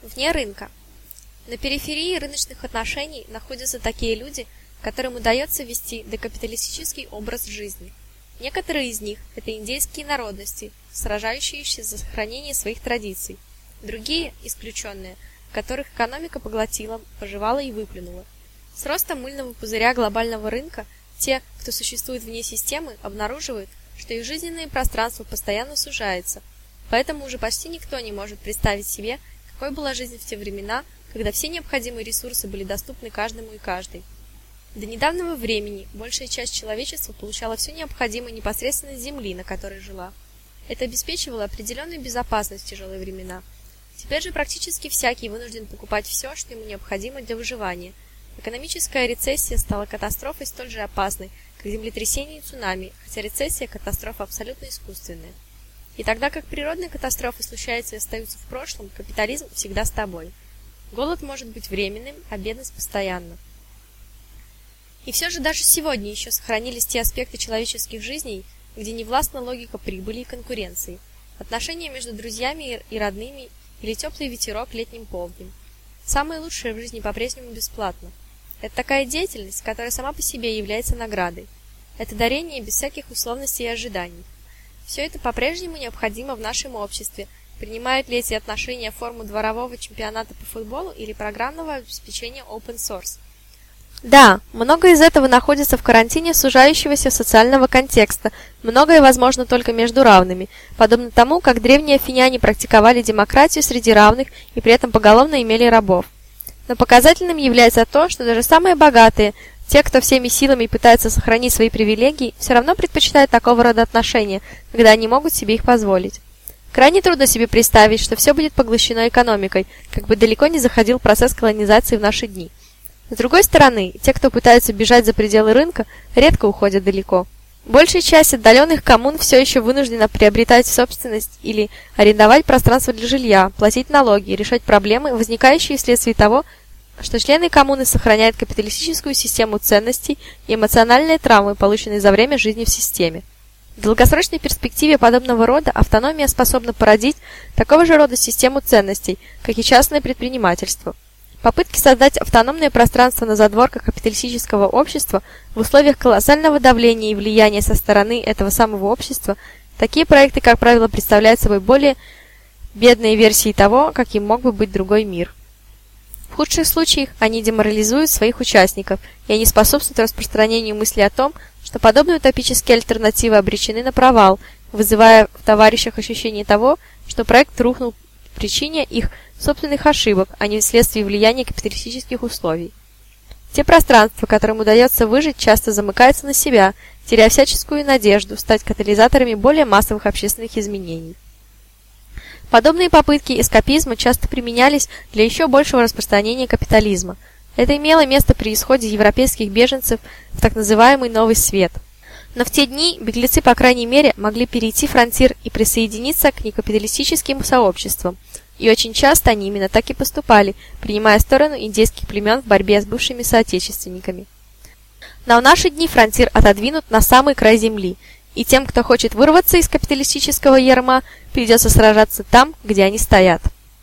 Вне рынка. На периферии рыночных отношений находятся такие люди, которым удается вести докапиталистический образ жизни. Некоторые из них – это индейские народности, сражающиеся за сохранение своих традиций. Другие – исключенные, которых экономика поглотила, пожевала и выплюнула. С ростом мыльного пузыря глобального рынка те, кто существует вне системы, обнаруживают, что их жизненное пространство постоянно сужается, поэтому уже почти никто не может представить себе, какой была жизнь в те времена, когда все необходимые ресурсы были доступны каждому и каждой. До недавнего времени большая часть человечества получала все необходимое непосредственно с земли, на которой жила. Это обеспечивало определенную безопасность в тяжелые времена. Теперь же практически всякий вынужден покупать все, что ему необходимо для выживания. Экономическая рецессия стала катастрофой столь же опасной, как землетрясение и цунами, хотя рецессия – катастрофа абсолютно искусственная. И тогда как природные катастрофы случаются и остаются в прошлом, капитализм всегда с тобой. Голод может быть временным, а бедность постоянна. И все же даже сегодня еще сохранились те аспекты человеческих жизней, где не властна логика прибыли и конкуренции, отношения между друзьями и родными или теплый ветерок летним полднем. Самое лучшее в жизни по-прежнему бесплатно. Это такая деятельность, которая сама по себе является наградой. Это дарение без всяких условностей и ожиданий. Все это по-прежнему необходимо в нашем обществе. Принимают ли эти отношения форму дворового чемпионата по футболу или программного обеспечения open source? Да, многое из этого находится в карантине сужающегося социального контекста, многое возможно только между равными, подобно тому, как древние афиняне практиковали демократию среди равных и при этом поголовно имели рабов. Но показательным является то, что даже самые богатые, те, кто всеми силами пытается сохранить свои привилегии, все равно предпочитают такого рода отношения, когда они могут себе их позволить. Крайне трудно себе представить, что все будет поглощено экономикой, как бы далеко не заходил процесс колонизации в наши дни. С другой стороны, те, кто пытается бежать за пределы рынка, редко уходят далеко. Большая часть отдаленных коммун все еще вынуждена приобретать собственность или арендовать пространство для жилья, платить налоги и решать проблемы, возникающие вследствие того, что члены коммуны сохраняют капиталистическую систему ценностей и эмоциональные травмы, полученные за время жизни в системе. В долгосрочной перспективе подобного рода автономия способна породить такого же рода систему ценностей, как и частное предпринимательство. Попытки создать автономное пространство на задворках капиталистического общества в условиях колоссального давления и влияния со стороны этого самого общества, такие проекты, как правило, представляют собой более бедные версии того, каким мог бы быть другой мир. В худших случаях они деморализуют своих участников, и они способствуют распространению мысли о том, что подобные утопические альтернативы обречены на провал, вызывая в товарищах ощущение того, что проект рухнул по причине их собственных ошибок, а не вследствие влияния капиталистических условий. Те пространства, которым удается выжить, часто замыкаются на себя, теряя всяческую надежду стать катализаторами более массовых общественных изменений. Подобные попытки эскапизма часто применялись для еще большего распространения капитализма. Это имело место при исходе европейских беженцев в так называемый Новый Свет. Но в те дни беглецы, по крайней мере, могли перейти фронтир и присоединиться к некапиталистическим сообществам, и очень часто они именно так и поступали, принимая сторону индейских племен в борьбе с бывшими соотечественниками. Но в наши дни фронтир отодвинут на самый край земли, и тем, кто хочет вырваться из капиталистического ярма, придется сражаться там, где они стоят.